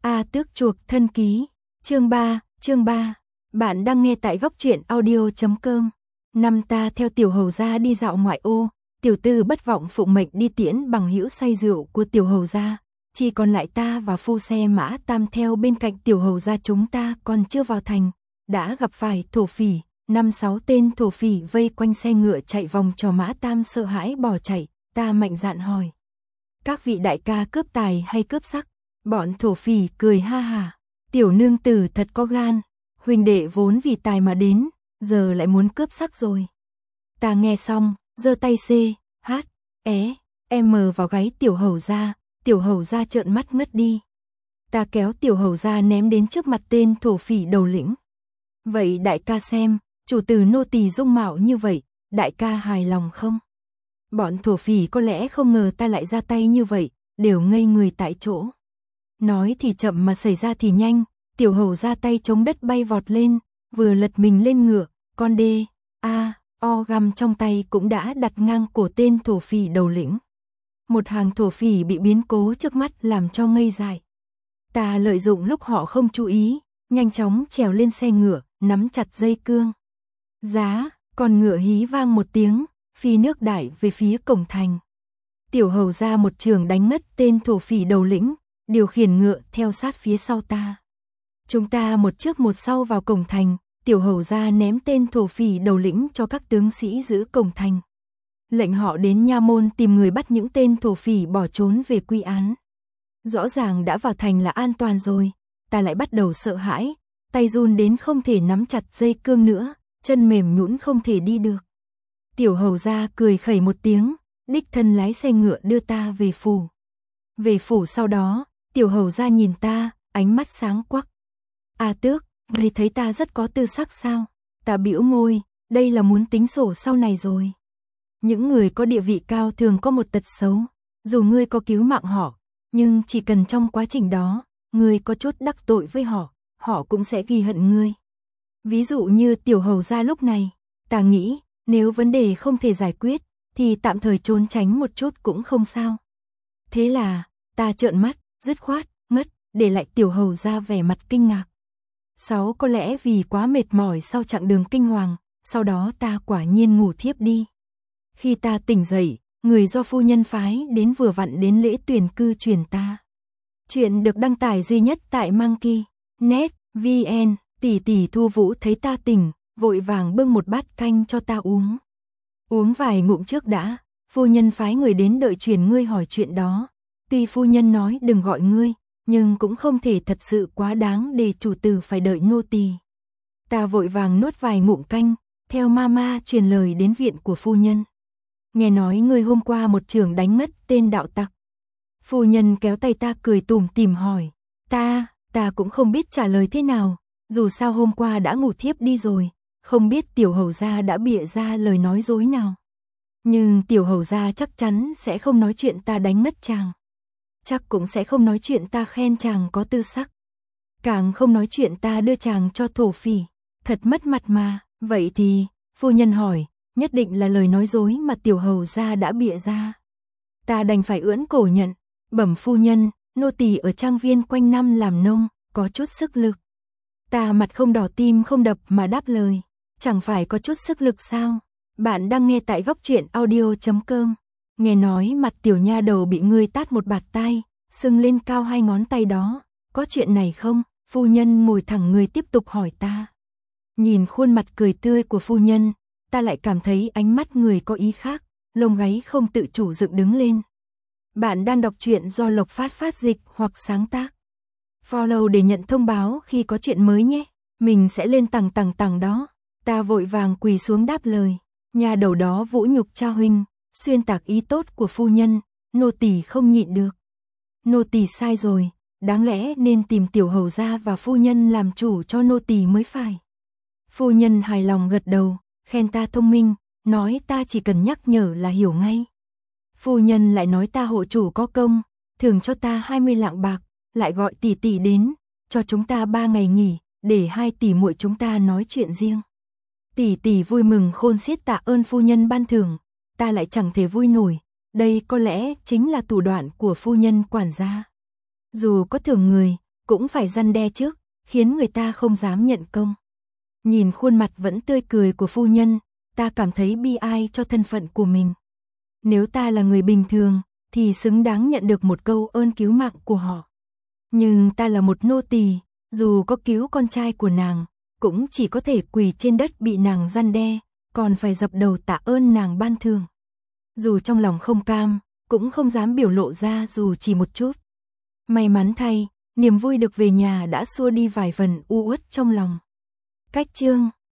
A Tước Chuộc Thân Ký, chương 3, bạn đang nghe tại góc truyện audio.com. Năm ta theo tiểu hầu gia đi dạo ngoại ô, tiểu tư bất vọng phụng mệnh đi tiễn bằng hữu say rượu của tiểu hầu gia, chỉ còn lại ta và phu xe mã tam theo bên cạnh tiểu hầu gia. Chúng ta còn chưa vào thành, đã gặp phải thổ phỉ, 5-6 tên thổ phỉ vây quanh xe ngựa chạy vòng trò. Mã tam sợ hãi bỏ chạy, ta mạnh dạn hỏi: các vị đại ca cướp tài hay cướp sắc? Bọn thổ phỉ cười ha hả: tiểu nương tử thật có gan, huynh đệ vốn vì tài mà đến, giờ lại muốn cướp sắc rồi. Ta nghe xong, giơ tay M vào gáy tiểu hầu gia trợn mắt ngất đi. Ta kéo tiểu hầu gia ném đến trước mặt tên thổ phỉ đầu lĩnh. Vậy đại ca xem, chủ tử nô tỳ dung mạo như vậy, đại ca hài lòng không? Bọn thổ phỉ có lẽ không ngờ ta lại ra tay như vậy, đều ngây người tại chỗ. Nói thì chậm mà xảy ra thì nhanh, tiểu hầu ra tay chống đất bay vọt lên, vừa lật mình lên ngựa, con găm trong tay cũng đã đặt ngang cổ tên thổ phỉ đầu lĩnh. Một hàng thổ phỉ bị biến cố trước mắt làm cho ngây dại. Ta lợi dụng lúc họ không chú ý, nhanh chóng trèo lên xe ngựa, nắm chặt dây cương. Giá, con ngựa hí vang một tiếng, phi nước đại về phía cổng thành. Tiểu hầu ra một trường đánh ngất tên thổ phỉ đầu lĩnh, điều khiển ngựa theo sát phía sau ta. Chúng ta một trước một sau vào cổng thành, tiểu hầu ra ném tên thổ phỉ đầu lĩnh cho các tướng sĩ giữ cổng thành. Lệnh họ đến nha môn tìm người bắt những tên thổ phỉ bỏ trốn về quy án. Rõ ràng đã vào thành là an toàn rồi, ta lại bắt đầu sợ hãi, tay run đến không thể nắm chặt dây cương nữa, chân mềm nhũn không thể đi được. Tiểu hầu ra cười khẩy một tiếng, đích thân lái xe ngựa đưa ta về phủ. Về phủ sau đó, tiểu hầu ra nhìn ta, ánh mắt sáng quắc. A Tước, ngươi thấy ta rất có tư sắc sao? Ta bĩu môi, đây là muốn tính sổ sau này rồi. Những người có địa vị cao thường có một tật xấu, dù ngươi có cứu mạng họ, nhưng chỉ cần trong quá trình đó, ngươi có chút đắc tội với họ, họ cũng sẽ ghi hận ngươi. Ví dụ như tiểu hầu ra lúc này, ta nghĩ, nếu vấn đề không thể giải quyết, thì tạm thời trốn tránh một chút cũng không sao. Thế là, ta trợn mắt, dứt khoát, ngất, để lại tiểu hầu ra vẻ mặt kinh ngạc. Có lẽ vì quá mệt mỏi sau chặng đường kinh hoàng, sau đó ta quả nhiên ngủ thiếp đi. Khi ta tỉnh dậy, người do phu nhân phái đến vừa vặn đến lễ tuyển cư truyền ta. Chuyện được đăng tải duy nhất tại Monkey.net VN. Tỷ Thu Vũ thấy ta tỉnh, vội vàng bưng một bát canh cho ta uống. Uống vài ngụm trước đã, phu nhân phái người đến đợi truyền ngươi hỏi chuyện đó. Tuy phu nhân nói đừng gọi ngươi, nhưng cũng không thể thật sự quá đáng để chủ tử phải đợi nô tỳ. Ta vội vàng nuốt vài ngụm canh, theo mama truyền lời đến viện của phu nhân. Nghe nói ngươi hôm qua một trường đánh ngất tên đạo tặc. Phu nhân kéo tay ta cười tủm tỉm hỏi. Ta cũng không biết trả lời thế nào, dù sao hôm qua đã ngủ thiếp đi rồi, không biết tiểu hầu gia đã bịa ra lời nói dối nào. Nhưng tiểu hầu gia chắc chắn sẽ không nói chuyện ta đánh ngất chàng. Chắc cũng sẽ không nói chuyện ta khen chàng có tư sắc. Càng không nói chuyện ta đưa chàng cho thổ phỉ. Thật mất mặt mà. Vậy thì, phu nhân hỏi, nhất định là lời nói dối mà tiểu hầu gia đã bịa ra. Ta đành phải ưỡn cổ nhận. Bẩm phu nhân, nô tỳ ở trang viên quanh năm làm nông, có chút sức lực. Ta mặt không đỏ tim không đập mà đáp lời. Chẳng phải có chút sức lực sao? Bạn đang nghe tại góc truyện audio.com. Nghe nói mặt tiểu nha đầu bị ngươi tát một bạt tai, sưng lên cao 2 ngón tay đó. Có chuyện này không? Phu nhân ngồi thẳng người tiếp tục hỏi ta. Nhìn khuôn mặt cười tươi của phu nhân, ta lại cảm thấy ánh mắt người có ý khác, lông gáy không tự chủ dựng đứng lên. Bạn đang đọc truyện do Lộc Phát dịch hoặc sáng tác. Follow để nhận thông báo khi có chuyện mới nhé. Mình sẽ lên tằng đó. Ta vội vàng quỳ xuống đáp lời. Nhà đầu đó vũ nhục cha huynh, xuyên tạc ý tốt của phu nhân, nô tỳ không nhịn được. Nô tỳ sai rồi, đáng lẽ nên tìm tiểu hầu gia và phu nhân làm chủ cho nô tỳ mới phải. Phu nhân hài lòng gật đầu, khen ta thông minh, nói ta chỉ cần nhắc nhở là hiểu ngay. Phu nhân lại nói ta hộ chủ có công, thưởng cho ta 20 lạng bạc, lại gọi tỷ đến, cho chúng ta 3 ngày nghỉ, để 2 tỷ muội chúng ta nói chuyện riêng. Tỷ vui mừng khôn xiết tạ ơn phu nhân ban thưởng, ta lại chẳng thể vui nổi, đây có lẽ chính là thủ đoạn của phu nhân quản gia. Dù có thưởng người, cũng phải răn đe trước, khiến người ta không dám nhận công. Nhìn khuôn mặt vẫn tươi cười của phu nhân, ta cảm thấy bi ai cho thân phận của mình. Nếu ta là người bình thường, thì xứng đáng nhận được một câu ơn cứu mạng của họ. Nhưng ta là một nô tỳ, dù có cứu con trai của nàng, cũng chỉ có thể quỳ trên đất bị nàng răn đe, còn phải dập đầu tạ ơn nàng ban thưởng. Dù trong lòng không cam, cũng không dám biểu lộ ra dù chỉ một chút. May mắn thay, niềm vui được về nhà đã xua đi vài phần u uất trong lòng. Cách chương